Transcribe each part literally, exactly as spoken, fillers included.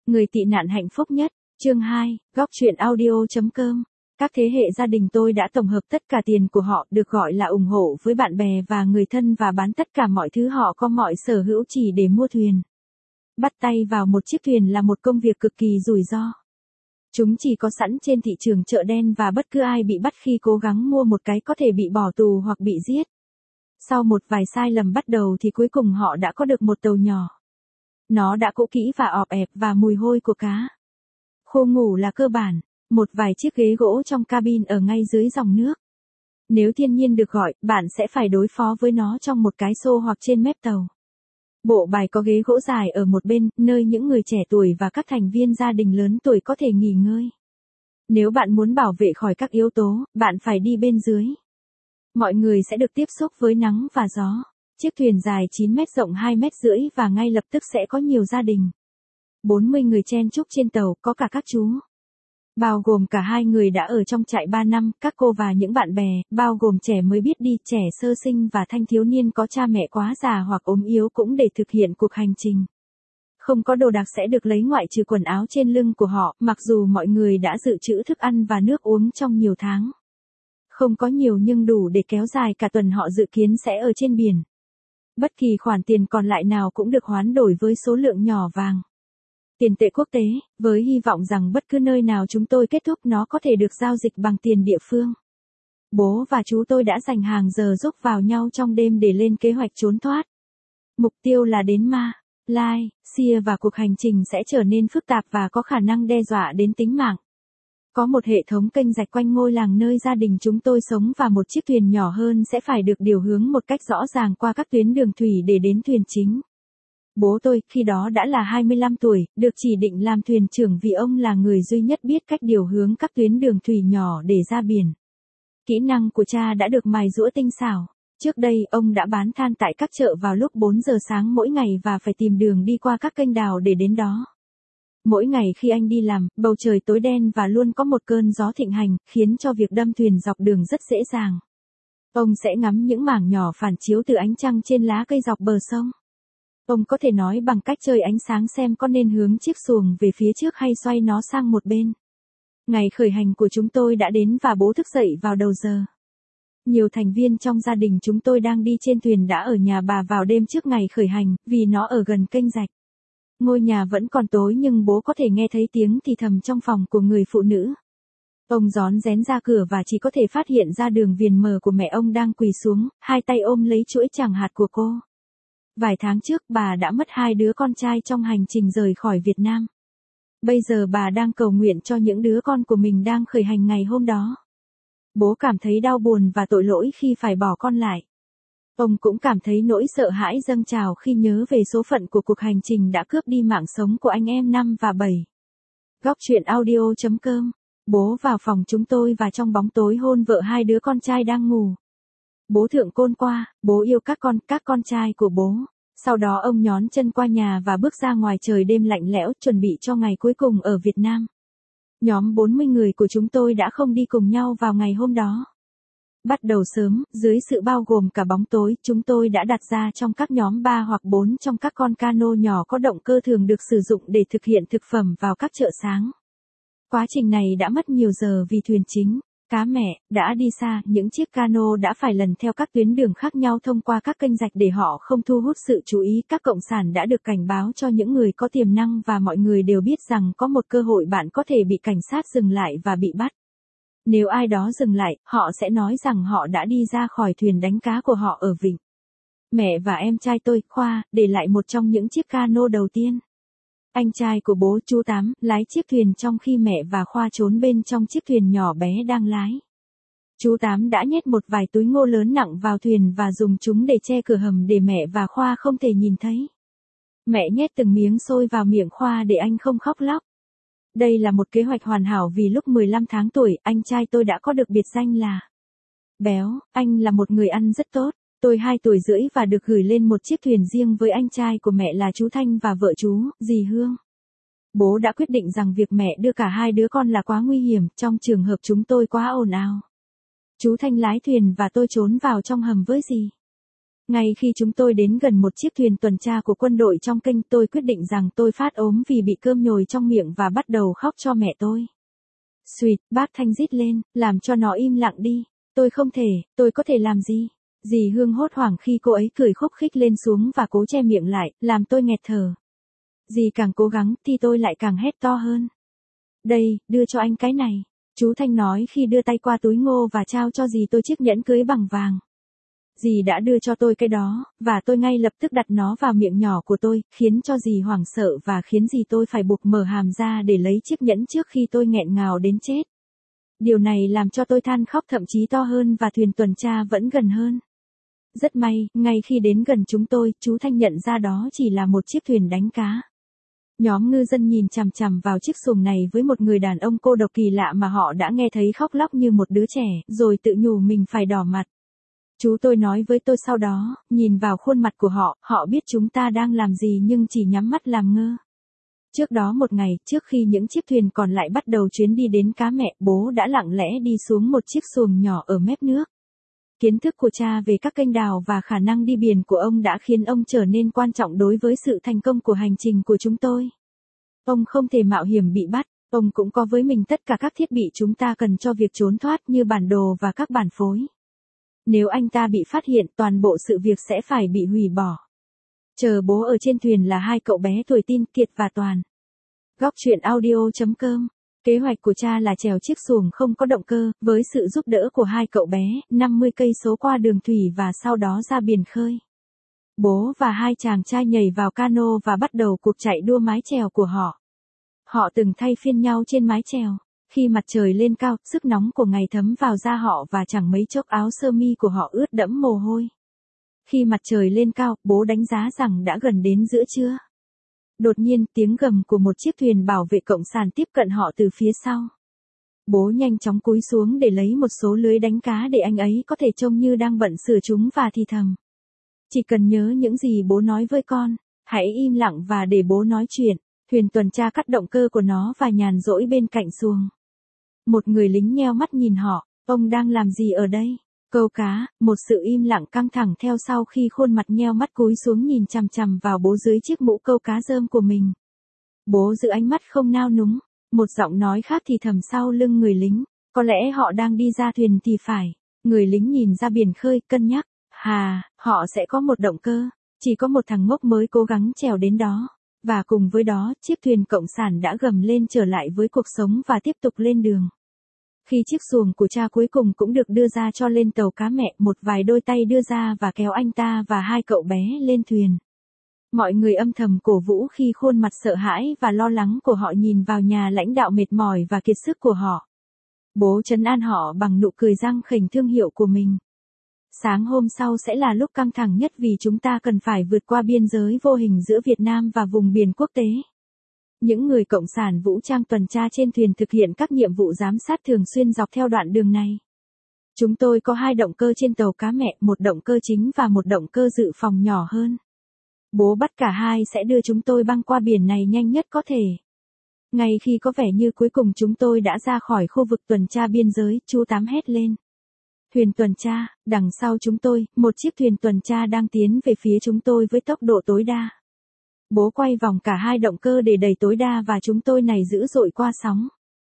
Người tị nạn hạnh phúc nhất, chương hai, góc truyện audio.com. Các thế hệ gia đình tôi đã tổng hợp tất cả tiền của họ, được gọi là ủng hộ với bạn bè và người thân, và bán tất cả mọi thứ họ có mọi sở hữu chỉ để mua thuyền. Bắt tay vào một chiếc thuyền là một công việc cực kỳ rủi ro. Chúng chỉ có sẵn trên thị trường chợ đen, và bất cứ ai bị bắt khi cố gắng mua một cái có thể bị bỏ tù hoặc bị giết. Sau một vài sai lầm bắt đầu thì cuối cùng họ đã có được một tàu nhỏ. Nó đã cũ kỹ và ọp ẹp và mùi hôi của cá. Khu ngủ là cơ bản, một vài chiếc ghế gỗ trong cabin ở ngay dưới dòng nước. Nếu thiên nhiên được gọi, bạn sẽ phải đối phó với nó trong một cái xô hoặc trên mép tàu. Bộ bài có ghế gỗ dài ở một bên, nơi những người trẻ tuổi và các thành viên gia đình lớn tuổi có thể nghỉ ngơi. Nếu bạn muốn bảo vệ khỏi các yếu tố, bạn phải đi bên dưới. Mọi người sẽ được tiếp xúc với nắng và gió. Chiếc thuyền dài chín mét rộng hai mét rưỡi và ngay lập tức sẽ có nhiều gia đình. bốn mươi người chen chúc trên tàu, có cả các chú. Bao gồm cả hai người đã ở trong trại ba năm, các cô và những bạn bè, bao gồm trẻ mới biết đi, trẻ sơ sinh và thanh thiếu niên có cha mẹ quá già hoặc ốm yếu cũng để thực hiện cuộc hành trình. Không có đồ đạc sẽ được lấy ngoại trừ quần áo trên lưng của họ, mặc dù mọi người đã dự trữ thức ăn và nước uống trong nhiều tháng. Không có nhiều nhưng đủ để kéo dài cả tuần họ dự kiến sẽ ở trên biển. Bất kỳ khoản tiền còn lại nào cũng được hoán đổi với số lượng nhỏ vàng. Tiền tệ quốc tế, với hy vọng rằng bất cứ nơi nào chúng tôi kết thúc nó có thể được giao dịch bằng tiền địa phương. Bố và chú tôi đã dành hàng giờ giúp vào nhau trong đêm để lên kế hoạch trốn thoát. Mục tiêu là đến Ma, Lai, Sia, và cuộc hành trình sẽ trở nên phức tạp và có khả năng đe dọa đến tính mạng. Có một hệ thống kênh rạch quanh ngôi làng nơi gia đình chúng tôi sống, và một chiếc thuyền nhỏ hơn sẽ phải được điều hướng một cách rõ ràng qua các tuyến đường thủy để đến thuyền chính. Bố tôi, khi đó đã là hai mươi lăm tuổi, được chỉ định làm thuyền trưởng vì ông là người duy nhất biết cách điều hướng các tuyến đường thủy nhỏ để ra biển. Kỹ năng của cha đã được mài giũa tinh xảo. Trước đây, ông đã bán than tại các chợ vào lúc bốn giờ sáng mỗi ngày và phải tìm đường đi qua các kênh đào để đến đó. Mỗi ngày khi anh đi làm, bầu trời tối đen và luôn có một cơn gió thịnh hành, khiến cho việc đâm thuyền dọc đường rất dễ dàng. Ông sẽ ngắm những mảng nhỏ phản chiếu từ ánh trăng trên lá cây dọc bờ sông. Ông có thể nói bằng cách chơi ánh sáng xem có nên hướng chiếc xuồng về phía trước hay xoay nó sang một bên. Ngày khởi hành của chúng tôi đã đến và bố thức dậy vào đầu giờ. Nhiều thành viên trong gia đình chúng tôi đang đi trên thuyền đã ở nhà bà vào đêm trước ngày khởi hành, vì nó ở gần kênh rạch. Ngôi nhà vẫn còn tối nhưng bố có thể nghe thấy tiếng thì thầm trong phòng của người phụ nữ. Ông rón rén ra cửa và chỉ có thể phát hiện ra đường viền mờ của mẹ ông đang quỳ xuống, hai tay ôm lấy chuỗi tràng hạt của cô. Vài tháng trước bà đã mất hai đứa con trai trong hành trình rời khỏi Việt Nam. Bây giờ bà đang cầu nguyện cho những đứa con của mình đang khởi hành ngày hôm đó. Bố cảm thấy đau buồn và tội lỗi khi phải bỏ con lại. Ông cũng cảm thấy nỗi sợ hãi dâng trào khi nhớ về số phận của cuộc hành trình đã cướp đi mạng sống của anh em năm và bảy. Góc truyện audio.com. Bố vào phòng chúng tôi và trong bóng tối hôn vợ hai đứa con trai đang ngủ. Bố thượng côn qua, bố yêu các con, các con trai của bố. Sau đó ông nhón chân qua nhà và bước ra ngoài trời đêm lạnh lẽo, chuẩn bị cho ngày cuối cùng ở Việt Nam. Nhóm bốn mươi người của chúng tôi đã không đi cùng nhau vào ngày hôm đó. Bắt đầu sớm, dưới sự bao gồm cả bóng tối, chúng tôi đã đặt ra trong các nhóm ba hoặc bốn trong các con cano nhỏ có động cơ thường được sử dụng để thực hiện thực phẩm vào các chợ sáng. Quá trình này đã mất nhiều giờ vì thuyền chính, cá mẹ, đã đi xa, những chiếc cano đã phải lần theo các tuyến đường khác nhau thông qua các kênh rạch để họ không thu hút sự chú ý. Các cộng sản đã được cảnh báo cho những người có tiềm năng, và mọi người đều biết rằng có một cơ hội bạn có thể bị cảnh sát dừng lại và bị bắt. Nếu ai đó dừng lại, họ sẽ nói rằng họ đã đi ra khỏi thuyền đánh cá của họ ở vịnh. Mẹ và em trai tôi, Khoa, để lại một trong những chiếc cano đầu tiên. Anh trai của bố, chú Tám, lái chiếc thuyền trong khi mẹ và Khoa trốn bên trong chiếc thuyền nhỏ bé đang lái. Chú Tám đã nhét một vài túi ngô lớn nặng vào thuyền và dùng chúng để che cửa hầm để mẹ và Khoa không thể nhìn thấy. Mẹ nhét từng miếng xôi vào miệng Khoa để anh không khóc lóc. Đây là một kế hoạch hoàn hảo vì lúc mười lăm tháng tuổi, anh trai tôi đã có được biệt danh là Béo. Anh là một người ăn rất tốt. Tôi hai tuổi rưỡi và được gửi lên một chiếc thuyền riêng với anh trai của mẹ là chú Thanh và vợ chú, dì Hương. Bố đã quyết định rằng việc mẹ đưa cả hai đứa con là quá nguy hiểm, trong trường hợp chúng tôi quá ồn ào. Chú Thanh lái thuyền và tôi trốn vào trong hầm với dì. Ngay khi chúng tôi đến gần một chiếc thuyền tuần tra của quân đội trong kênh, tôi quyết định rằng tôi phát ốm vì bị cơm nhồi trong miệng và bắt đầu khóc cho mẹ tôi. Xuyệt, bác Thanh rít lên, làm cho nó im lặng đi. Tôi không thể, tôi có thể làm gì? Dì Hương hốt hoảng khi cô ấy cười khúc khích lên xuống và cố che miệng lại, làm tôi nghẹt thở. Dì càng cố gắng thì tôi lại càng hét to hơn. Đây, đưa cho anh cái này. Chú Thanh nói khi đưa tay qua túi ngô và trao cho dì tôi chiếc nhẫn cưới bằng vàng. Dì đã đưa cho tôi cái đó, và tôi ngay lập tức đặt nó vào miệng nhỏ của tôi, khiến cho dì hoảng sợ và khiến dì tôi phải buộc mở hàm ra để lấy chiếc nhẫn trước khi tôi nghẹn ngào đến chết. Điều này làm cho tôi than khóc thậm chí to hơn và thuyền tuần tra vẫn gần hơn. Rất may, ngay khi đến gần chúng tôi, chú Thanh nhận ra đó chỉ là một chiếc thuyền đánh cá. Nhóm ngư dân nhìn chằm chằm vào chiếc xuồng này với một người đàn ông cô độc kỳ lạ mà họ đã nghe thấy khóc lóc như một đứa trẻ, rồi tự nhủ mình phải đỏ mặt. Chú tôi nói với tôi sau đó, nhìn vào khuôn mặt của họ, họ biết chúng ta đang làm gì nhưng chỉ nhắm mắt làm ngơ. Trước đó một ngày, trước khi những chiếc thuyền còn lại bắt đầu chuyến đi đến cá mẹ, bố đã lặng lẽ đi xuống một chiếc xuồng nhỏ ở mép nước. Kiến thức của cha về các kênh đào và khả năng đi biển của ông đã khiến ông trở nên quan trọng đối với sự thành công của hành trình của chúng tôi. Ông không thể mạo hiểm bị bắt, ông cũng có với mình tất cả các thiết bị chúng ta cần cho việc trốn thoát như bản đồ và các bản phối. Nếu anh ta bị phát hiện, toàn bộ sự việc sẽ phải bị hủy bỏ. Chờ bố ở trên thuyền là hai cậu bé tuổi tin, Kiệt và Toàn. Góc truyện audio chấm com. Kế hoạch của cha là chèo chiếc xuồng không có động cơ, với sự giúp đỡ của hai cậu bé, năm mươi cây số qua đường thủy và sau đó ra biển khơi. Bố và hai chàng trai nhảy vào cano và bắt đầu cuộc chạy đua mái chèo của họ. Họ từng thay phiên nhau trên mái chèo. Khi mặt trời lên cao, sức nóng của ngày thấm vào da họ và chẳng mấy chốc áo sơ mi của họ ướt đẫm mồ hôi. Khi mặt trời lên cao, bố đánh giá rằng đã gần đến giữa trưa. Đột nhiên, tiếng gầm của một chiếc thuyền bảo vệ cộng sản tiếp cận họ từ phía sau. Bố nhanh chóng cúi xuống để lấy một số lưới đánh cá để anh ấy có thể trông như đang bận sửa chúng và thì thầm. Chỉ cần nhớ những gì bố nói với con, hãy im lặng và để bố nói chuyện. Thuyền tuần tra cắt động cơ của nó và nhàn rỗi bên cạnh xuồng. Một người lính nheo mắt nhìn họ, ông đang làm gì ở đây? Câu cá, một sự im lặng căng thẳng theo sau khi khuôn mặt nheo mắt cúi xuống nhìn chằm chằm vào bố dưới chiếc mũ câu cá rơm của mình. Bố giữ ánh mắt không nao núng, một giọng nói khác thì thầm sau lưng người lính, có lẽ họ đang đi ra thuyền thì phải. Người lính nhìn ra biển khơi, cân nhắc, hà, họ sẽ có một động cơ, chỉ có một thằng ngốc mới cố gắng trèo đến đó. Và cùng với đó, chiếc thuyền cộng sản đã gầm lên trở lại với cuộc sống và tiếp tục lên đường. Khi chiếc xuồng của cha cuối cùng cũng được đưa ra cho lên tàu cá mẹ, một vài đôi tay đưa ra và kéo anh ta và hai cậu bé lên thuyền. Mọi người âm thầm cổ vũ khi khuôn mặt sợ hãi và lo lắng của họ nhìn vào nhà lãnh đạo mệt mỏi và kiệt sức của họ. Bố trấn an họ bằng nụ cười răng khểnh thương hiệu của mình. Sáng hôm sau sẽ là lúc căng thẳng nhất vì chúng ta cần phải vượt qua biên giới vô hình giữa Việt Nam và vùng biển quốc tế. Những người cộng sản vũ trang tuần tra trên thuyền thực hiện các nhiệm vụ giám sát thường xuyên dọc theo đoạn đường này. Chúng tôi có hai động cơ trên tàu cá mẹ, một động cơ chính và một động cơ dự phòng nhỏ hơn. Bố bắt cả hai sẽ đưa chúng tôi băng qua biển này nhanh nhất có thể. Ngay khi có vẻ như cuối cùng chúng tôi đã ra khỏi khu vực tuần tra biên giới, chú Tám hét lên. Thuyền tuần tra, đằng sau chúng tôi, một chiếc thuyền tuần tra đang tiến về phía chúng tôi với tốc độ tối đa. Bố quay vòng cả hai động cơ để đẩy tối đa và chúng tôi này dữ dội qua sóng.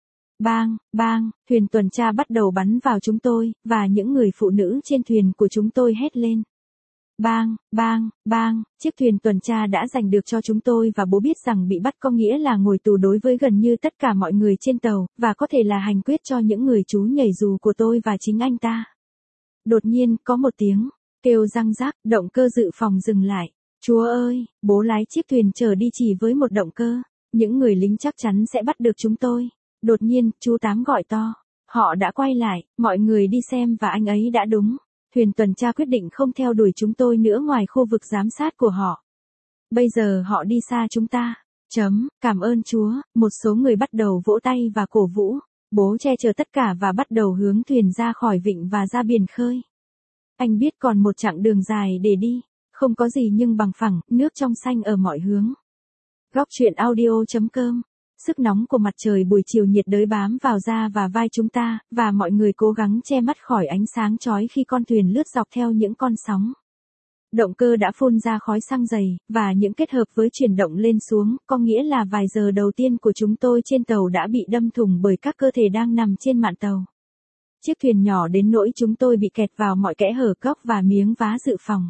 Bang, bang, thuyền tuần tra bắt đầu bắn vào chúng tôi, và những người phụ nữ trên thuyền của chúng tôi hét lên. Bang, bang, bang, chiếc thuyền tuần tra đã giành được cho chúng tôi và bố biết rằng bị bắt có nghĩa là ngồi tù đối với gần như tất cả mọi người trên tàu, và có thể là hành quyết cho những người chú nhảy dù của tôi và chính anh ta. Đột nhiên, có một tiếng kêu răng rác, động cơ dự phòng dừng lại. Chúa ơi, bố lái chiếc thuyền chở đi chỉ với một động cơ. Những người lính chắc chắn sẽ bắt được chúng tôi. Đột nhiên, chú Tám gọi to. Họ đã quay lại, mọi người đi xem và anh ấy đã đúng. Thuyền tuần tra quyết định không theo đuổi chúng tôi nữa ngoài khu vực giám sát của họ. Bây giờ họ đi xa chúng ta. Chấm, cảm ơn Chúa, một số người bắt đầu vỗ tay và cổ vũ. Bố che chở tất cả và bắt đầu hướng thuyền ra khỏi vịnh và ra biển khơi. Anh biết còn một chặng đường dài để đi. Không có gì nhưng bằng phẳng, nước trong xanh ở mọi hướng. Góc truyện audio chấm com. Sức nóng của mặt trời buổi chiều nhiệt đới bám vào da và vai chúng ta, và mọi người cố gắng che mắt khỏi ánh sáng chói khi con thuyền lướt dọc theo những con sóng. Động cơ đã phun ra khói xăng dày, và những kết hợp với chuyển động lên xuống, có nghĩa là vài giờ đầu tiên của chúng tôi trên tàu đã bị đâm thủng bởi các cơ thể đang nằm trên mạn tàu. Chiếc thuyền nhỏ đến nỗi chúng tôi bị kẹt vào mọi kẽ hở cốc và miếng vá dự phòng.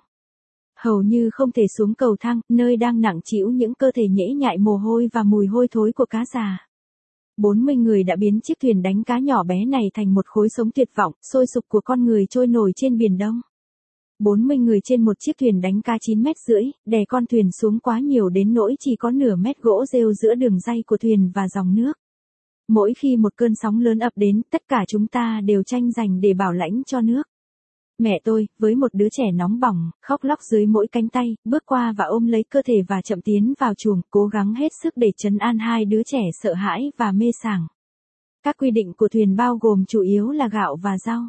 Hầu như không thể xuống cầu thang, nơi đang nặng trĩu những cơ thể nhễ nhại mồ hôi và mùi hôi thối của cá già. bốn mươi người đã biến chiếc thuyền đánh cá nhỏ bé này thành một khối sống tuyệt vọng, sôi sục của con người trôi nổi trên biển Đông. bốn mươi người trên một chiếc thuyền đánh cá chín mét rưỡi, đè con thuyền xuống quá nhiều đến nỗi chỉ có nửa mét gỗ rêu giữa đường ray của thuyền và dòng nước. Mỗi khi một cơn sóng lớn ập đến, tất cả chúng ta đều tranh giành để bảo lãnh cho nước. Mẹ tôi, với một đứa trẻ nóng bỏng, khóc lóc dưới mỗi cánh tay, bước qua và ôm lấy cơ thể và chậm tiến vào chuồng, cố gắng hết sức để trấn an hai đứa trẻ sợ hãi và mê sảng. Các quy định của thuyền bao gồm chủ yếu là gạo và rau.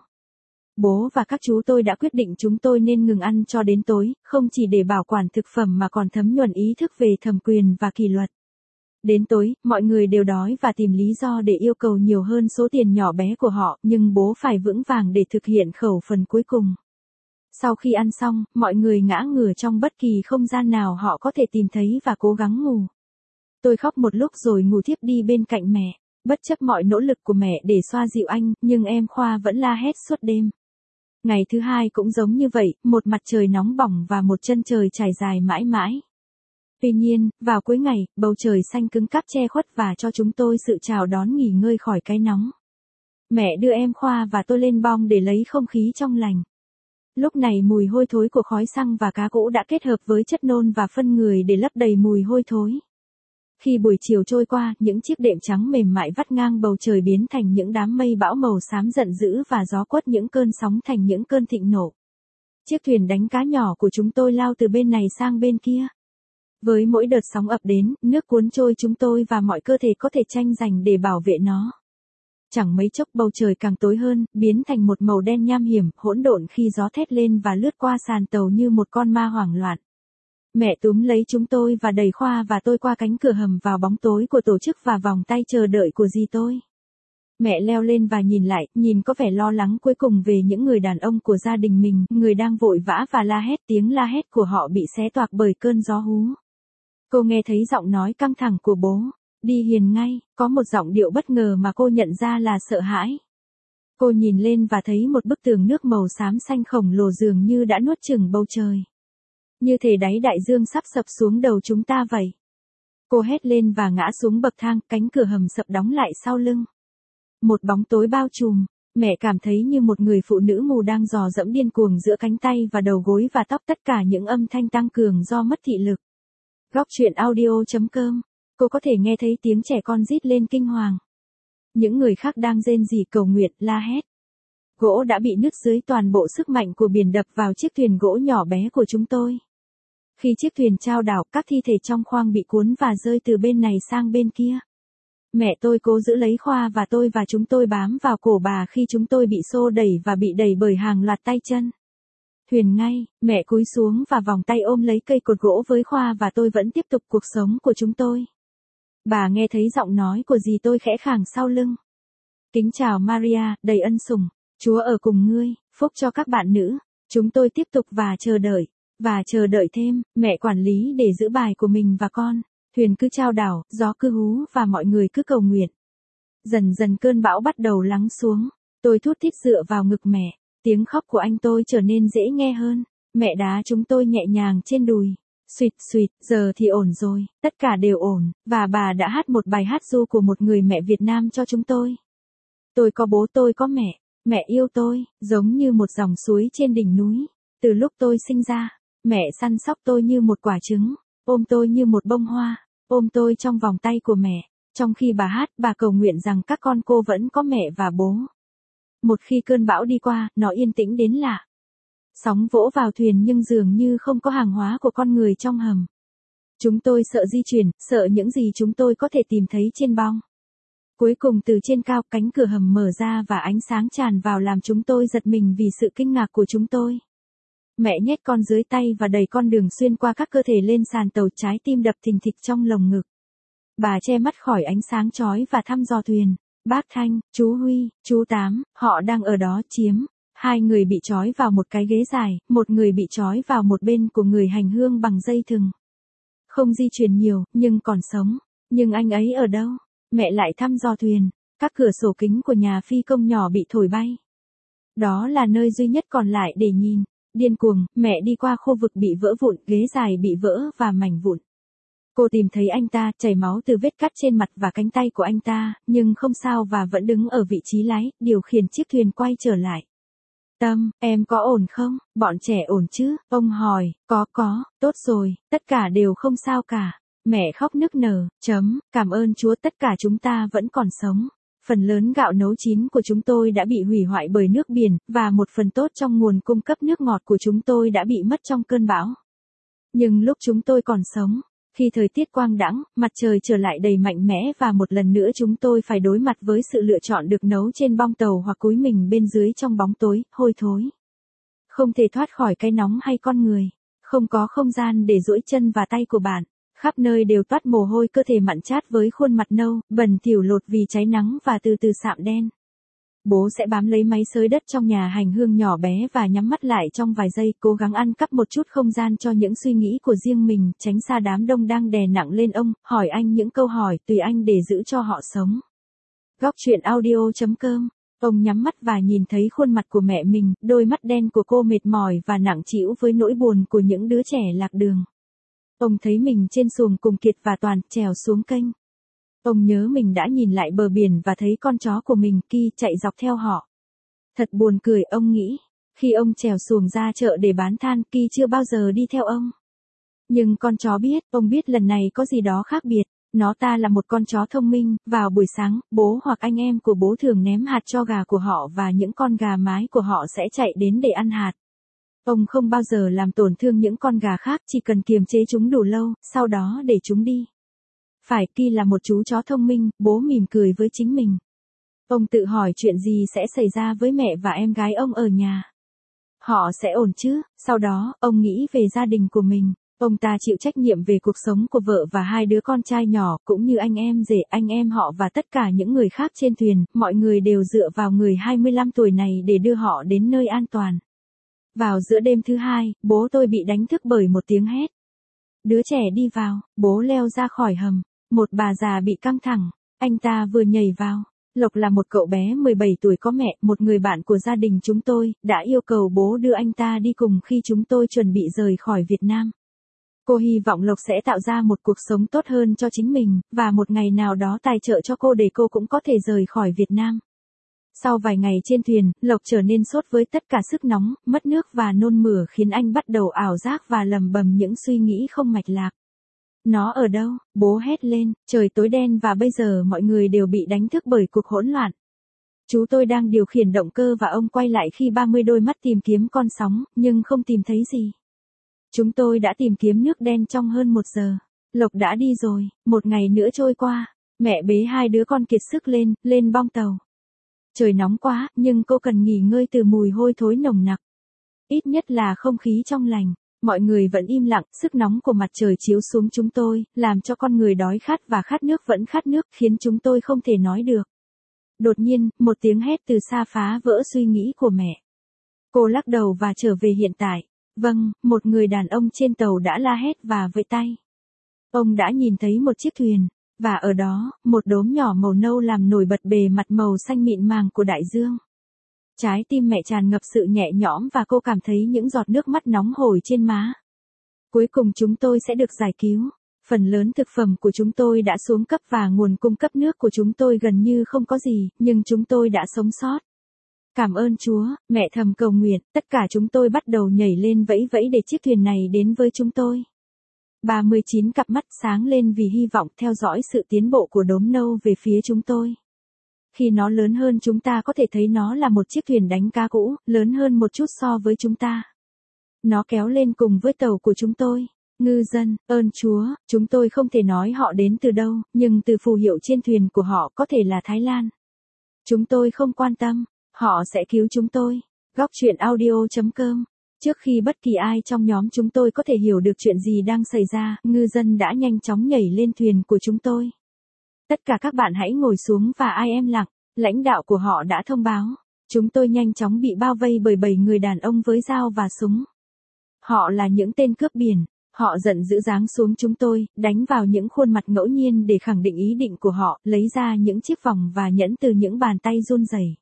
Bố và các chú tôi đã quyết định chúng tôi nên ngừng ăn cho đến tối, không chỉ để bảo quản thực phẩm mà còn thấm nhuần ý thức về thẩm quyền và kỷ luật. Đến tối, mọi người đều đói và tìm lý do để yêu cầu nhiều hơn số tiền nhỏ bé của họ, nhưng bố phải vững vàng để thực hiện khẩu phần cuối cùng. Sau khi ăn xong, mọi người ngã ngửa trong bất kỳ không gian nào họ có thể tìm thấy và cố gắng ngủ. Tôi khóc một lúc rồi ngủ thiếp đi bên cạnh mẹ, bất chấp mọi nỗ lực của mẹ để xoa dịu anh, nhưng em Khoa vẫn la hét suốt đêm. Ngày thứ hai cũng giống như vậy, một mặt trời nóng bỏng và một chân trời trải dài mãi mãi. Tuy nhiên, vào cuối ngày, bầu trời xanh cứng cáp che khuất và cho chúng tôi sự chào đón nghỉ ngơi khỏi cái nóng. Mẹ đưa em Khoa và tôi lên bong để lấy không khí trong lành. Lúc này mùi hôi thối của khói xăng và cá cỗ đã kết hợp với chất nôn và phân người để lấp đầy mùi hôi thối. Khi buổi chiều trôi qua, những chiếc đệm trắng mềm mại vắt ngang bầu trời biến thành những đám mây bão màu xám giận dữ và gió quất những cơn sóng thành những cơn thịnh nộ. Chiếc thuyền đánh cá nhỏ của chúng tôi lao từ bên này sang bên kia. Với mỗi đợt sóng ập đến, nước cuốn trôi chúng tôi và mọi cơ thể có thể tranh giành để bảo vệ nó. Chẳng mấy chốc bầu trời càng tối hơn, biến thành một màu đen nham hiểm, hỗn độn khi gió thét lên và lướt qua sàn tàu như một con ma hoảng loạn. Mẹ túm lấy chúng tôi và đẩy Khoa và tôi qua cánh cửa hầm vào bóng tối của tổ chức và vòng tay chờ đợi của dì tôi. Mẹ leo lên và nhìn lại, nhìn có vẻ lo lắng cuối cùng về những người đàn ông của gia đình mình, người đang vội vã và la hét, tiếng la hét của họ bị xé toạc bởi cơn gió hú. Cô nghe thấy giọng nói căng thẳng của bố, đi Hiền ngay, có một giọng điệu bất ngờ mà cô nhận ra là sợ hãi. Cô nhìn lên và thấy một bức tường nước màu xám xanh khổng lồ dường như đã nuốt chửng bầu trời. Như thể đáy đại dương sắp sập xuống đầu chúng ta vậy. Cô hét lên và ngã xuống bậc thang, cánh cửa hầm sập đóng lại sau lưng. Một bóng tối bao trùm, mẹ cảm thấy như một người phụ nữ mù đang dò dẫm điên cuồng giữa cánh tay và đầu gối và tóc, tất cả những âm thanh tăng cường do mất thị lực. Góc truyện audio chấm com, cô có thể nghe thấy tiếng trẻ con rít lên kinh hoàng. Những người khác đang rên rỉ cầu nguyện, la hét. Gỗ đã bị nứt dưới toàn bộ sức mạnh của biển đập vào chiếc thuyền gỗ nhỏ bé của chúng tôi. Khi chiếc thuyền chao đảo, các thi thể trong khoang bị cuốn và rơi từ bên này sang bên kia. Mẹ tôi cố giữ lấy Khoa và tôi và chúng tôi bám vào cổ bà khi chúng tôi bị xô đẩy và bị đẩy bởi hàng loạt tay chân. Thuyền ngay, mẹ cúi xuống và vòng tay ôm lấy cây cột gỗ với Khoa và tôi vẫn tiếp tục cuộc sống của chúng tôi. Bà nghe thấy giọng nói của dì tôi khẽ khàng sau lưng. Kính chào Maria, đầy ân sủng, Chúa ở cùng ngươi, phúc cho các bạn nữ. Chúng tôi tiếp tục và chờ đợi, và chờ đợi thêm, mẹ quản lý để giữ bài của mình và con. Thuyền cứ chao đảo, gió cứ hú và mọi người cứ cầu nguyện. Dần dần cơn bão bắt đầu lắng xuống, tôi thút thít dựa vào ngực mẹ, tiếng khóc của anh tôi trở nên dễ nghe hơn. Mẹ đá chúng tôi nhẹ nhàng trên đùi. Suỵt suỵt, giờ thì ổn rồi, tất cả đều ổn, và bà đã hát một bài hát ru của một người mẹ Việt Nam cho chúng tôi. Tôi có bố, tôi có mẹ, mẹ yêu tôi, giống như một dòng suối trên đỉnh núi. Từ lúc tôi sinh ra, mẹ săn sóc tôi như một quả trứng, ôm tôi như một bông hoa, ôm tôi trong vòng tay của mẹ. Trong khi bà hát, bà cầu nguyện rằng các con cô vẫn có mẹ và bố. Một khi cơn bão đi qua, nó yên tĩnh đến lạ. Sóng vỗ vào thuyền nhưng dường như không có hàng hóa của con người trong hầm. Chúng tôi sợ di chuyển, sợ những gì chúng tôi có thể tìm thấy trên bong. Cuối cùng từ trên cao, cánh cửa hầm mở ra và ánh sáng tràn vào làm chúng tôi giật mình vì sự kinh ngạc của chúng tôi. Mẹ nhét con dưới tay và đẩy con đường xuyên qua các cơ thể lên sàn tàu, trái tim đập thình thịch trong lồng ngực. Bà che mắt khỏi ánh sáng chói và thăm dò thuyền. Bác Thanh, chú Huy, chú Tám, họ đang ở đó chiếm Hai người bị trói vào một cái ghế dài, một người bị trói vào một bên của người hành hương bằng dây thừng. Không di chuyển nhiều, nhưng còn sống. Nhưng anh ấy ở đâu? Mẹ lại thăm dò thuyền. Các cửa sổ kính của nhà phi công nhỏ bị thổi bay. Đó là nơi duy nhất còn lại để nhìn. Điên cuồng, mẹ đi qua khu vực bị vỡ vụn, ghế dài bị vỡ và mảnh vụn. Cô tìm thấy anh ta, chảy máu từ vết cắt trên mặt và cánh tay của anh ta, nhưng không sao và vẫn đứng ở vị trí lái, điều khiển chiếc thuyền quay trở lại. Tâm, em có ổn không? Bọn trẻ ổn chứ? Ông hỏi, có có, tốt rồi, tất cả đều không sao cả. Mẹ khóc nức nở, chấm, cảm ơn Chúa tất cả chúng ta vẫn còn sống. Phần lớn gạo nấu chín của chúng tôi đã bị hủy hoại bởi nước biển, và một phần tốt trong nguồn cung cấp nước ngọt của chúng tôi đã bị mất trong cơn bão. Nhưng lúc chúng tôi còn sống, khi thời tiết quang đãng, mặt trời trở lại đầy mạnh mẽ và một lần nữa chúng tôi phải đối mặt với sự lựa chọn được nấu trên bong tàu hoặc cúi mình bên dưới trong bóng tối, hôi thối. Không thể thoát khỏi cái nóng hay con người. Không có không gian để duỗi chân và tay của bạn. Khắp nơi đều toát mồ hôi, cơ thể mặn chát với khuôn mặt nâu, bẩn thỉu lột vì cháy nắng và từ từ sạm đen. Bố sẽ bám lấy máy xới đất trong nhà hành hương nhỏ bé và nhắm mắt lại trong vài giây, cố gắng ăn cắp một chút không gian cho những suy nghĩ của riêng mình, tránh xa đám đông đang đè nặng lên ông, hỏi anh những câu hỏi, tùy anh để giữ cho họ sống. Góc truyện audio chấm com. Ông nhắm mắt và nhìn thấy khuôn mặt của mẹ mình, đôi mắt đen của cô mệt mỏi và nặng trĩu với nỗi buồn của những đứa trẻ lạc đường. Ông thấy mình trên xuồng cùng Kiệt và Toàn, trèo xuống kênh. Ông nhớ mình đã nhìn lại bờ biển và thấy con chó của mình, Ki, chạy dọc theo họ. Thật buồn cười, ông nghĩ. Khi ông trèo xuồng ra chợ để bán than, Ki chưa bao giờ đi theo ông. Nhưng con chó biết, ông biết lần này có gì đó khác biệt. Nó ta là một con chó thông minh, vào buổi sáng, bố hoặc anh em của bố thường ném hạt cho gà của họ và những con gà mái của họ sẽ chạy đến để ăn hạt. Ông không bao giờ làm tổn thương những con gà khác, chỉ cần kiềm chế chúng đủ lâu, sau đó để chúng đi. Phải, Ki là một chú chó thông minh, bố mỉm cười với chính mình. Ông tự hỏi chuyện gì sẽ xảy ra với mẹ và em gái ông ở nhà. Họ sẽ ổn chứ? Sau đó, ông nghĩ về gia đình của mình. Ông ta chịu trách nhiệm về cuộc sống của vợ và hai đứa con trai nhỏ, cũng như anh em rể, anh em họ và tất cả những người khác trên thuyền, mọi người đều dựa vào người hai mươi lăm tuổi này để đưa họ đến nơi an toàn. Vào giữa đêm thứ hai, bố tôi bị đánh thức bởi một tiếng hét. Đứa trẻ đi vào, bố leo ra khỏi hầm. Một bà già bị căng thẳng, anh ta vừa nhảy vào. Lộc là một cậu bé mười bảy tuổi có mẹ, một người bạn của gia đình chúng tôi, đã yêu cầu bố đưa anh ta đi cùng khi chúng tôi chuẩn bị rời khỏi Việt Nam. Cô hy vọng Lộc sẽ tạo ra một cuộc sống tốt hơn cho chính mình, và một ngày nào đó tài trợ cho cô để cô cũng có thể rời khỏi Việt Nam. Sau vài ngày trên thuyền, Lộc trở nên sốt với tất cả sức nóng, mất nước và nôn mửa khiến anh bắt đầu ảo giác và lầm bầm những suy nghĩ không mạch lạc. Nó ở đâu? Bố hét lên, trời tối đen và bây giờ mọi người đều bị đánh thức bởi cuộc hỗn loạn. Chú tôi đang điều khiển động cơ và ông quay lại khi ba mươi đôi mắt tìm kiếm con sóng, nhưng không tìm thấy gì. Chúng tôi đã tìm kiếm nước đen trong hơn một giờ. Lộc đã đi rồi, một ngày nữa trôi qua, mẹ bế hai đứa con kiệt sức lên, lên bong tàu. Trời nóng quá, nhưng cô cần nghỉ ngơi từ mùi hôi thối nồng nặc. Ít nhất là không khí trong lành. Mọi người vẫn im lặng, sức nóng của mặt trời chiếu xuống chúng tôi, làm cho con người đói khát và khát nước vẫn khát nước, khiến chúng tôi không thể nói được. Đột nhiên, một tiếng hét từ xa phá vỡ suy nghĩ của mẹ. Cô lắc đầu và trở về hiện tại. Vâng, một người đàn ông trên tàu đã la hét và vẫy tay. Ông đã nhìn thấy một chiếc thuyền, và ở đó, một đốm nhỏ màu nâu làm nổi bật bề mặt màu xanh mịn màng của đại dương. Trái tim mẹ tràn ngập sự nhẹ nhõm và cô cảm thấy những giọt nước mắt nóng hổi trên má. Cuối cùng chúng tôi sẽ được giải cứu. Phần lớn thực phẩm của chúng tôi đã xuống cấp và nguồn cung cấp nước của chúng tôi gần như không có gì, nhưng chúng tôi đã sống sót. Cảm ơn Chúa, mẹ thầm cầu nguyện, tất cả chúng tôi bắt đầu nhảy lên vẫy vẫy để chiếc thuyền này đến với chúng tôi. ba mươi chín cặp mắt sáng lên vì hy vọng theo dõi sự tiến bộ của đốm nâu về phía chúng tôi. Khi nó lớn hơn chúng ta có thể thấy nó là một chiếc thuyền đánh cá cũ, lớn hơn một chút so với chúng ta. Nó kéo lên cùng với tàu của chúng tôi. Ngư dân, ơn Chúa, chúng tôi không thể nói họ đến từ đâu, nhưng từ phù hiệu trên thuyền của họ có thể là Thái Lan. Chúng tôi không quan tâm, họ sẽ cứu chúng tôi. Góc truyện audio chấm com. Trước khi bất kỳ ai trong nhóm chúng tôi có thể hiểu được chuyện gì đang xảy ra, ngư dân đã nhanh chóng nhảy lên thuyền của chúng tôi. Tất cả các bạn hãy ngồi xuống và ai em lặng, lãnh đạo của họ đã thông báo. Chúng tôi nhanh chóng bị bao vây bởi bảy người đàn ông với dao và súng. Họ là những tên cướp biển. Họ giận dữ giáng xuống chúng tôi, đánh vào những khuôn mặt ngẫu nhiên để khẳng định ý định của họ, lấy ra những chiếc vòng và nhẫn từ những bàn tay run rẩy.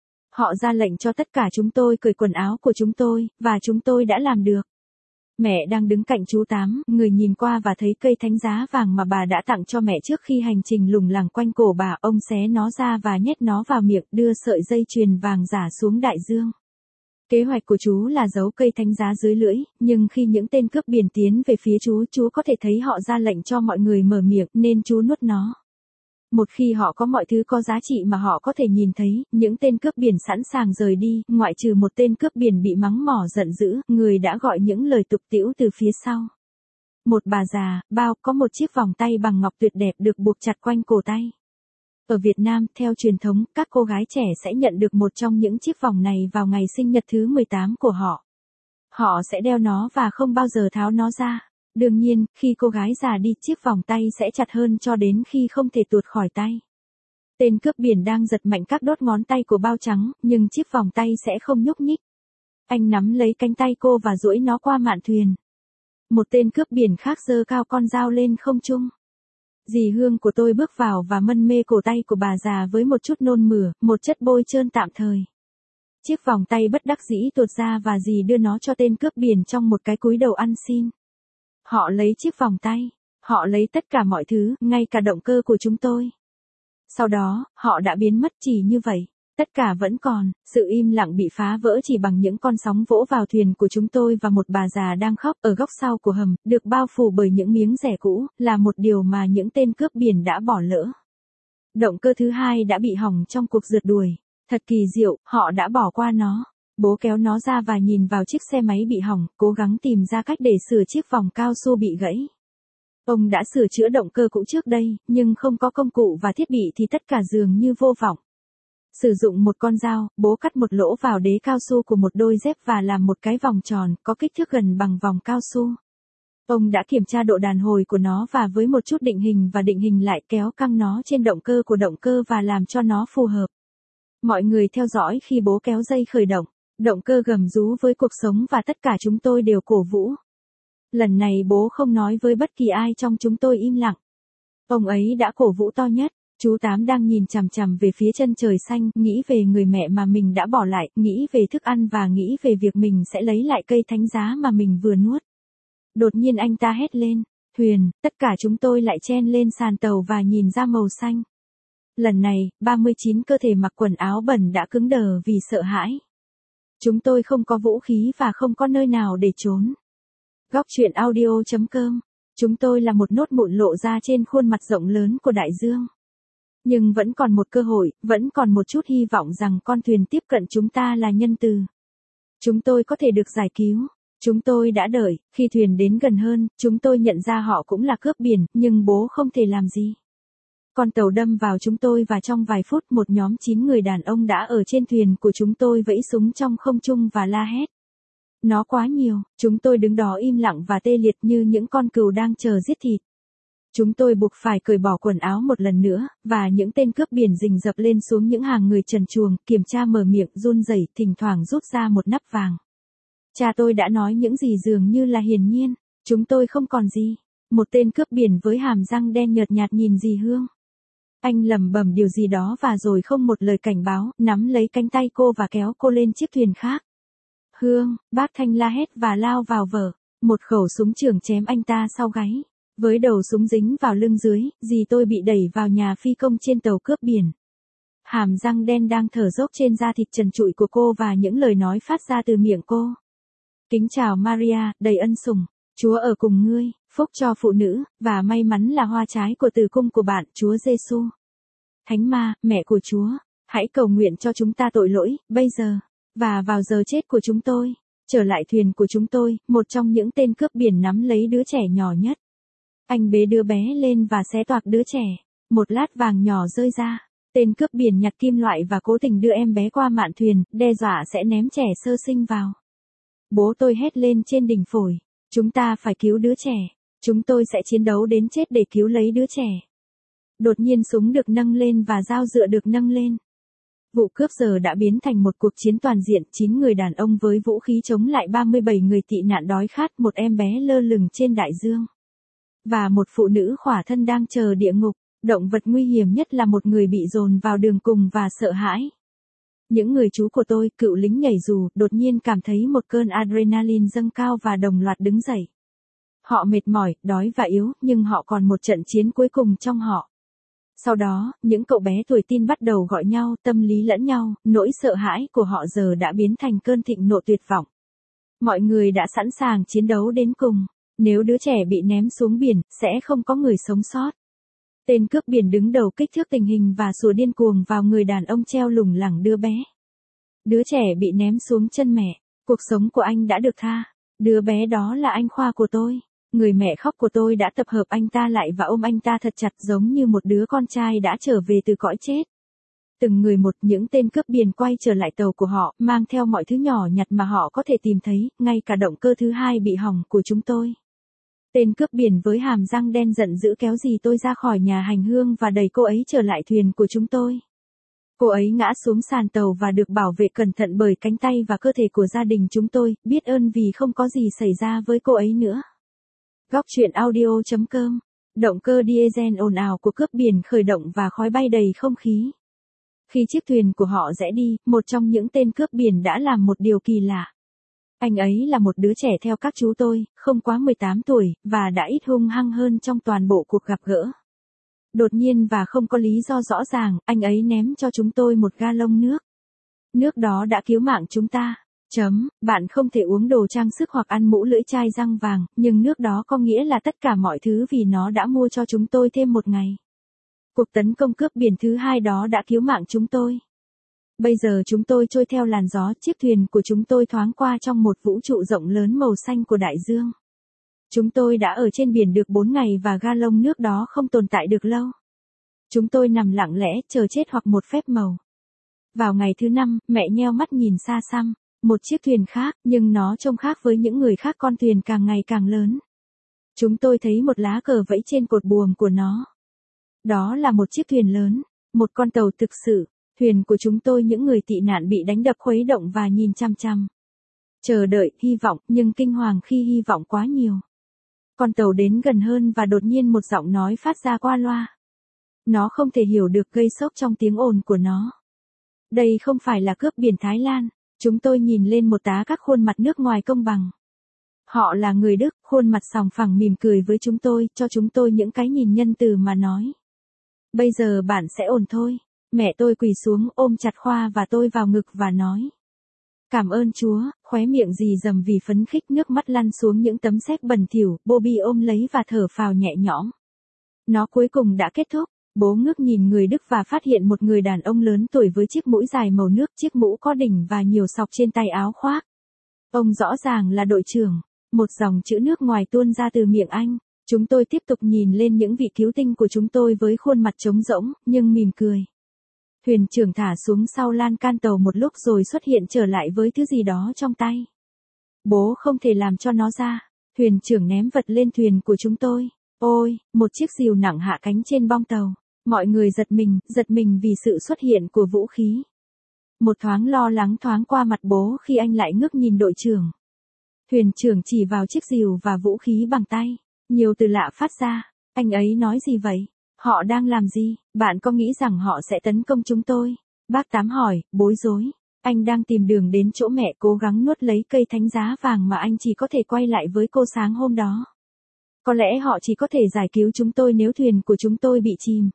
Họ ra lệnh cho tất cả chúng tôi cởi quần áo của chúng tôi, và chúng tôi đã làm được. Mẹ đang đứng cạnh chú Tám, người nhìn qua và thấy cây thánh giá vàng mà bà đã tặng cho mẹ trước khi hành trình lùng lẳng quanh cổ bà. Ông xé nó ra và nhét nó vào miệng, đưa sợi dây chuyền vàng giả xuống đại dương. Kế hoạch của chú là giấu cây thánh giá dưới lưỡi, nhưng khi những tên cướp biển tiến về phía chú, chú có thể thấy họ ra lệnh cho mọi người mở miệng, nên chú nuốt nó. Một khi họ có mọi thứ có giá trị mà họ có thể nhìn thấy, những tên cướp biển sẵn sàng rời đi, ngoại trừ một tên cướp biển bị mắng mỏ giận dữ, người đã gọi những lời tục tĩu từ phía sau. Một bà già, bao, có một chiếc vòng tay bằng ngọc tuyệt đẹp được buộc chặt quanh cổ tay. Ở Việt Nam, theo truyền thống, các cô gái trẻ sẽ nhận được một trong những chiếc vòng này vào ngày sinh nhật thứ mười tám của họ. Họ sẽ đeo nó và không bao giờ tháo nó ra. Đương nhiên, khi cô gái già đi, chiếc vòng tay sẽ chặt hơn cho đến khi không thể tuột khỏi tay. Tên cướp biển đang giật mạnh các đốt ngón tay của bao trắng, nhưng chiếc vòng tay sẽ không nhúc nhích. Anh nắm lấy cánh tay cô và duỗi nó qua mạn thuyền. Một tên cướp biển khác giơ cao con dao lên không trung. Dì Hương của tôi bước vào và mân mê cổ tay của bà già với một chút nôn mửa, một chất bôi trơn tạm thời. Chiếc vòng tay bất đắc dĩ tuột ra và dì đưa nó cho tên cướp biển trong một cái cúi đầu ăn xin. Họ lấy chiếc vòng tay, họ lấy tất cả mọi thứ, ngay cả động cơ của chúng tôi. Sau đó, họ đã biến mất chỉ như vậy. Tất cả vẫn còn, sự im lặng bị phá vỡ chỉ bằng những con sóng vỗ vào thuyền của chúng tôi và một bà già đang khóc ở góc sau của hầm, được bao phủ bởi những miếng rẻ cũ, là một điều mà những tên cướp biển đã bỏ lỡ. Động cơ thứ hai đã bị hỏng trong cuộc rượt đuổi. Thật kỳ diệu, họ đã bỏ qua nó. Bố kéo nó ra và nhìn vào chiếc xe máy bị hỏng, cố gắng tìm ra cách để sửa chiếc vòng cao su bị gãy. Ông đã sửa chữa động cơ cũ trước đây, nhưng không có công cụ và thiết bị thì tất cả dường như vô vọng. Sử dụng một con dao, bố cắt một lỗ vào đế cao su của một đôi dép và làm một cái vòng tròn, có kích thước gần bằng vòng cao su. Ông đã kiểm tra độ đàn hồi của nó và với một chút định hình và định hình lại kéo căng nó trên động cơ của động cơ và làm cho nó phù hợp. Mọi người theo dõi khi bố kéo dây khởi động. Động cơ gầm rú với cuộc sống và tất cả chúng tôi đều cổ vũ. Lần này bố không nói với bất kỳ ai trong chúng tôi im lặng. Ông ấy đã cổ vũ to nhất. Chú Tám đang nhìn chằm chằm về phía chân trời xanh, nghĩ về người mẹ mà mình đã bỏ lại, nghĩ về thức ăn và nghĩ về việc mình sẽ lấy lại cây thánh giá mà mình vừa nuốt. Đột nhiên anh ta hét lên, thuyền, tất cả chúng tôi lại chen lên sàn tàu và nhìn ra màu xanh. Lần này, ba mươi chín cơ thể mặc quần áo bẩn đã cứng đờ vì sợ hãi. Chúng tôi không có vũ khí và không có nơi nào để trốn. Góc truyện audio chấm com. Chúng tôi là một nốt mụn lộ ra trên khuôn mặt rộng lớn của đại dương. Nhưng vẫn còn một cơ hội, vẫn còn một chút hy vọng rằng con thuyền tiếp cận chúng ta là nhân từ. Chúng tôi có thể được giải cứu. Chúng tôi đã đợi, khi thuyền đến gần hơn, chúng tôi nhận ra họ cũng là cướp biển, nhưng bố không thể làm gì. Con tàu đâm vào chúng tôi và trong vài phút một nhóm chín người đàn ông đã ở trên thuyền của chúng tôi vẫy súng trong không trung và la hét. Nó quá nhiều, chúng tôi đứng đó im lặng và tê liệt như những con cừu đang chờ giết thịt. Chúng tôi buộc phải cởi bỏ quần áo một lần nữa, và những tên cướp biển rình rập lên xuống những hàng người trần truồng, kiểm tra mở miệng run rẩy, thỉnh thoảng rút ra một nắp vàng. Cha tôi đã nói những gì dường như là hiển nhiên, chúng tôi không còn gì. Một tên cướp biển với hàm răng đen nhợt nhạt nhìn dì Hương. Anh lẩm bẩm điều gì đó và rồi không một lời cảnh báo, nắm lấy cánh tay cô và kéo cô lên chiếc thuyền khác. Hương, bác Thanh la hét và lao vào vở. Một khẩu súng trường chém anh ta sau gáy. Với đầu súng dính vào lưng dưới, dì tôi bị đẩy vào nhà phi công trên tàu cướp biển. Hàm răng đen đang thở dốc trên da thịt trần trụi của cô và những lời nói phát ra từ miệng cô. Kính chào Maria, đầy ân sủng. Chúa ở cùng ngươi, phúc cho phụ nữ, và may mắn là hoa trái của tử cung của bạn, Chúa Giêsu. Thánh Ma, mẹ của Chúa, hãy cầu nguyện cho chúng ta tội lỗi, bây giờ, và vào giờ chết của chúng tôi. Trở lại thuyền của chúng tôi, một trong những tên cướp biển nắm lấy đứa trẻ nhỏ nhất. Anh bế đứa bé lên và xé toạc đứa trẻ. Một lát vàng nhỏ rơi ra. Tên cướp biển nhặt kim loại và cố tình đưa em bé qua mạn thuyền, đe dọa sẽ ném trẻ sơ sinh vào. Bố tôi hét lên trên đỉnh phổi. Chúng ta phải cứu đứa trẻ. Chúng tôi sẽ chiến đấu đến chết để cứu lấy đứa trẻ. Đột nhiên súng được nâng lên và dao dựa được nâng lên. Vụ cướp giờ đã biến thành một cuộc chiến toàn diện, chín người đàn ông với vũ khí chống lại ba mươi bảy người tị nạn đói khát, một em bé lơ lửng trên đại dương. Và một phụ nữ khỏa thân đang chờ địa ngục, động vật nguy hiểm nhất là một người bị dồn vào đường cùng và sợ hãi. Những người chú của tôi, cựu lính nhảy dù, đột nhiên cảm thấy một cơn adrenaline dâng cao và đồng loạt đứng dậy. Họ mệt mỏi, đói và yếu, nhưng họ còn một trận chiến cuối cùng trong họ. Sau đó, những cậu bé tuổi teen bắt đầu gọi nhau, tâm lý lẫn nhau, nỗi sợ hãi của họ giờ đã biến thành cơn thịnh nộ tuyệt vọng. Mọi người đã sẵn sàng chiến đấu đến cùng. Nếu đứa trẻ bị ném xuống biển, sẽ không có người sống sót. Tên cướp biển đứng đầu kích thước tình hình và sủa điên cuồng vào người đàn ông treo lủng lẳng đứa bé. Đứa trẻ bị ném xuống chân mẹ. Cuộc sống của anh đã được tha. Đứa bé đó là anh Khoa của tôi. Người mẹ khóc của tôi đã tập hợp anh ta lại và ôm anh ta thật chặt giống như một đứa con trai đã trở về từ cõi chết. Từng người một, những tên cướp biển quay trở lại tàu của họ, mang theo mọi thứ nhỏ nhặt mà họ có thể tìm thấy, ngay cả động cơ thứ hai bị hỏng của chúng tôi. Tên cướp biển với hàm răng đen giận dữ kéo dì tôi ra khỏi nhà hành hương và đẩy cô ấy trở lại thuyền của chúng tôi. Cô ấy ngã xuống sàn tàu và được bảo vệ cẩn thận bởi cánh tay và cơ thể của gia đình chúng tôi, biết ơn vì không có gì xảy ra với cô ấy nữa. Góc truyện audio chấm com. Động cơ diesel ồn ào của cướp biển khởi động và khói bay đầy không khí. Khi chiếc thuyền của họ rẽ đi, một trong những tên cướp biển đã làm một điều kỳ lạ. Anh ấy là một đứa trẻ theo các chú tôi, không quá mười tám tuổi, và đã ít hung hăng hơn trong toàn bộ cuộc gặp gỡ. Đột nhiên và không có lý do rõ ràng, anh ấy ném cho chúng tôi một ga lông nước. Nước đó đã cứu mạng chúng ta. Chấm, bạn không thể uống đồ trang sức hoặc ăn mũ lưỡi chai răng vàng, nhưng nước đó có nghĩa là tất cả mọi thứ vì nó đã mua cho chúng tôi thêm một ngày. Cuộc tấn công cướp biển thứ hai đó đã cứu mạng chúng tôi. Bây giờ chúng tôi trôi theo làn gió, chiếc thuyền của chúng tôi thoáng qua trong một vũ trụ rộng lớn màu xanh của đại dương. Chúng tôi đã ở trên biển được bốn ngày và ga lông nước đó không tồn tại được lâu. Chúng tôi nằm lặng lẽ, chờ chết hoặc một phép màu. Vào ngày thứ năm, mẹ nheo mắt nhìn xa xăm, một chiếc thuyền khác, nhưng nó trông khác với những người khác, con thuyền càng ngày càng lớn. Chúng tôi thấy một lá cờ vẫy trên cột buồm của nó. Đó là một chiếc thuyền lớn, một con tàu thực sự. Thuyền của chúng tôi, những người tị nạn bị đánh đập khuấy động và nhìn chăm chăm. Chờ đợi, hy vọng, nhưng kinh hoàng khi hy vọng quá nhiều. Con tàu đến gần hơn và đột nhiên một giọng nói phát ra qua loa. Nó không thể hiểu được, gây sốc trong tiếng ồn của nó. Đây không phải là cướp biển Thái Lan. Chúng tôi nhìn lên một tá các khuôn mặt nước ngoài công bằng. Họ là người Đức, khuôn mặt sòng phẳng mỉm cười với chúng tôi, cho chúng tôi những cái nhìn nhân từ mà nói. Bây giờ bạn sẽ ổn thôi. Mẹ tôi quỳ xuống ôm chặt Khoa và tôi vào ngực và nói. Cảm ơn Chúa, khóe miệng rì rầm vì phấn khích, nước mắt lăn xuống những tấm séc bẩn thỉu, Bobby ôm lấy và thở phào nhẹ nhõm. Nó cuối cùng đã kết thúc. Bố ngước nhìn người Đức và phát hiện một người đàn ông lớn tuổi với chiếc mũi dài màu nước, chiếc mũ có đỉnh và nhiều sọc trên tay áo khoác. Ông rõ ràng là đội trưởng. Một dòng chữ nước ngoài tuôn ra từ miệng anh. Chúng tôi tiếp tục nhìn lên những vị cứu tinh của chúng tôi với khuôn mặt trống rỗng, nhưng mỉm cười. Thuyền trưởng thả xuống sau lan can tàu một lúc rồi xuất hiện trở lại với thứ gì đó trong tay. Bố không thể làm cho nó ra. Thuyền trưởng ném vật lên thuyền của chúng tôi. Ôi, một chiếc rìu nặng hạ cánh trên bong tàu. Mọi người giật mình, giật mình vì sự xuất hiện của vũ khí. Một thoáng lo lắng thoáng qua mặt bố khi anh lại ngước nhìn đội trưởng. Thuyền trưởng chỉ vào chiếc rìu và vũ khí bằng tay. Nhiều từ lạ phát ra. Anh ấy nói gì vậy? Họ đang làm gì? Bạn có nghĩ rằng họ sẽ tấn công chúng tôi? Bác Tám hỏi, bối rối. Anh đang tìm đường đến chỗ mẹ, cố gắng nuốt lấy cây thánh giá vàng mà anh chỉ có thể quay lại với cô sáng hôm đó. Có lẽ họ chỉ có thể giải cứu chúng tôi nếu thuyền của chúng tôi bị chìm.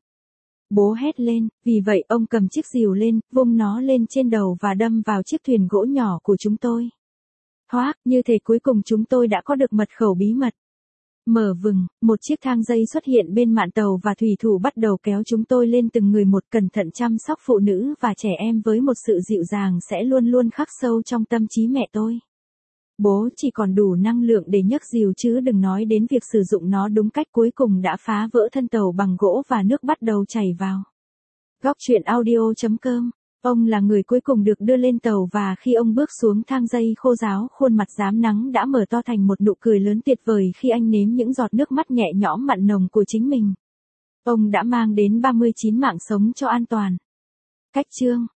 Bố hét lên, vì vậy ông cầm chiếc rìu lên, vung nó lên trên đầu và đâm vào chiếc thuyền gỗ nhỏ của chúng tôi. Hoác, như thể cuối cùng chúng tôi đã có được mật khẩu bí mật. Mở vừng, một chiếc thang dây xuất hiện bên mạn tàu và thủy thủ bắt đầu kéo chúng tôi lên từng người một, cẩn thận chăm sóc phụ nữ và trẻ em với một sự dịu dàng sẽ luôn luôn khắc sâu trong tâm trí mẹ tôi. Bố chỉ còn đủ năng lượng để nhấc rìu chứ đừng nói đến việc sử dụng nó đúng cách, cuối cùng đã phá vỡ thân tàu bằng gỗ và nước bắt đầu chảy vào. Góc truyện audio chấm com. Ông là người cuối cùng được đưa lên tàu và khi ông bước xuống thang dây khô ráo, khuôn mặt rám nắng đã mở to thành một nụ cười lớn tuyệt vời khi anh nếm những giọt nước mắt nhẹ nhõm mặn nồng của chính mình. Ông đã mang đến ba mươi chín mạng sống cho an toàn. Cách chương